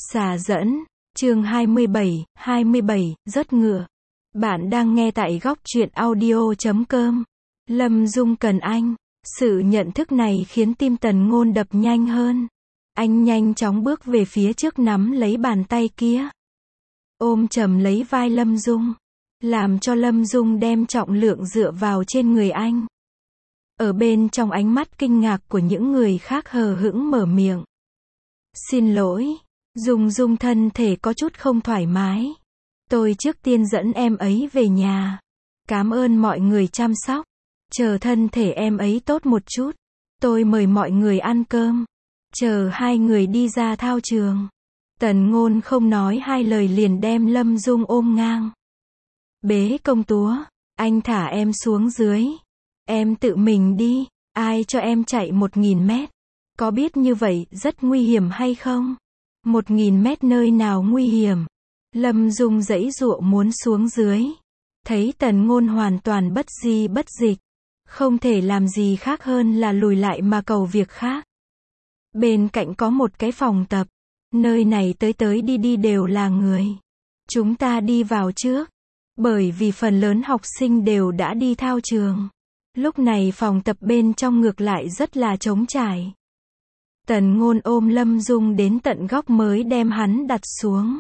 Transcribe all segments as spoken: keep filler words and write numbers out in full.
Xà dẫn, chương hai mươi bảy, hai mươi bảy, rớt ngựa. Bạn đang nghe tại góc truyện audio chấm com. Lâm Dung cần anh. Sự nhận thức này khiến tim Tần Ngôn đập nhanh hơn. Anh nhanh chóng bước về phía trước nắm lấy bàn tay kia. Ôm chầm lấy vai Lâm Dung. Làm cho Lâm Dung đem trọng lượng dựa vào trên người anh. Ở bên trong ánh mắt kinh ngạc của những người khác hờ hững mở miệng. Xin lỗi. Dung Dung thân thể có chút không thoải mái. Tôi trước tiên dẫn em ấy về nhà. Cảm ơn mọi người chăm sóc. Chờ thân thể em ấy tốt một chút. Tôi mời mọi người ăn cơm. Chờ hai người đi ra thao trường. Tần Ngôn không nói hai lời liền đem Lâm Dung ôm ngang. Bế công chúa, anh thả em xuống dưới. Em tự mình đi, ai cho em chạy một nghìn mét. Có biết như vậy rất nguy hiểm hay không? Một nghìn mét nơi nào nguy hiểm? Lâm Dung giãy giụa muốn xuống dưới. Thấy Tần Ngôn hoàn toàn bất di bất dịch. Không thể làm gì khác hơn là lùi lại mà cầu việc khác. Bên cạnh có một cái phòng tập. Nơi này tới tới đi đi đều là người. Chúng ta đi vào trước. Bởi vì phần lớn học sinh đều đã đi thao trường. Lúc này phòng tập bên trong ngược lại rất là trống trải. Tần Ngôn ôm Lâm Dung đến tận góc mới đem hắn đặt xuống.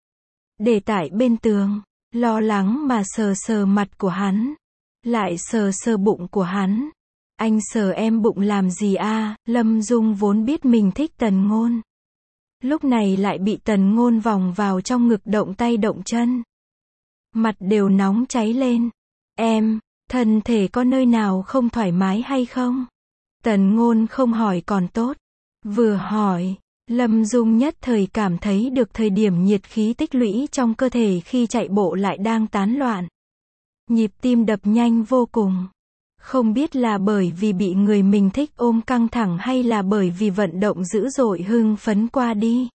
Để tại bên tường, lo lắng mà sờ sờ mặt của hắn. Lại sờ sờ bụng của hắn. Anh sờ em bụng làm gì a? Lâm Dung vốn biết mình thích Tần Ngôn. Lúc này lại bị Tần Ngôn vòng vào trong ngực động tay động chân. Mặt đều nóng cháy lên. Em, thân thể có nơi nào không thoải mái hay không? Tần Ngôn không hỏi còn tốt. Vừa hỏi, Lâm Dung nhất thời cảm thấy được thời điểm nhiệt khí tích lũy trong cơ thể khi chạy bộ lại đang tán loạn. Nhịp tim đập nhanh vô cùng. Không biết là bởi vì bị người mình thích ôm căng thẳng hay là bởi vì vận động dữ dội hưng phấn qua đi.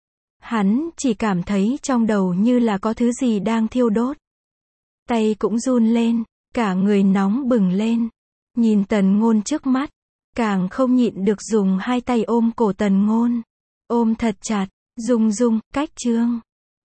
Hắn chỉ cảm thấy trong đầu như là có thứ gì đang thiêu đốt. Tay cũng run lên, cả người nóng bừng lên. Nhìn Tần Ngôn trước mắt, càng không nhịn được dùng hai tay ôm cổ Tần Ngôn. Ôm thật chặt. Dung Dung, cách chương.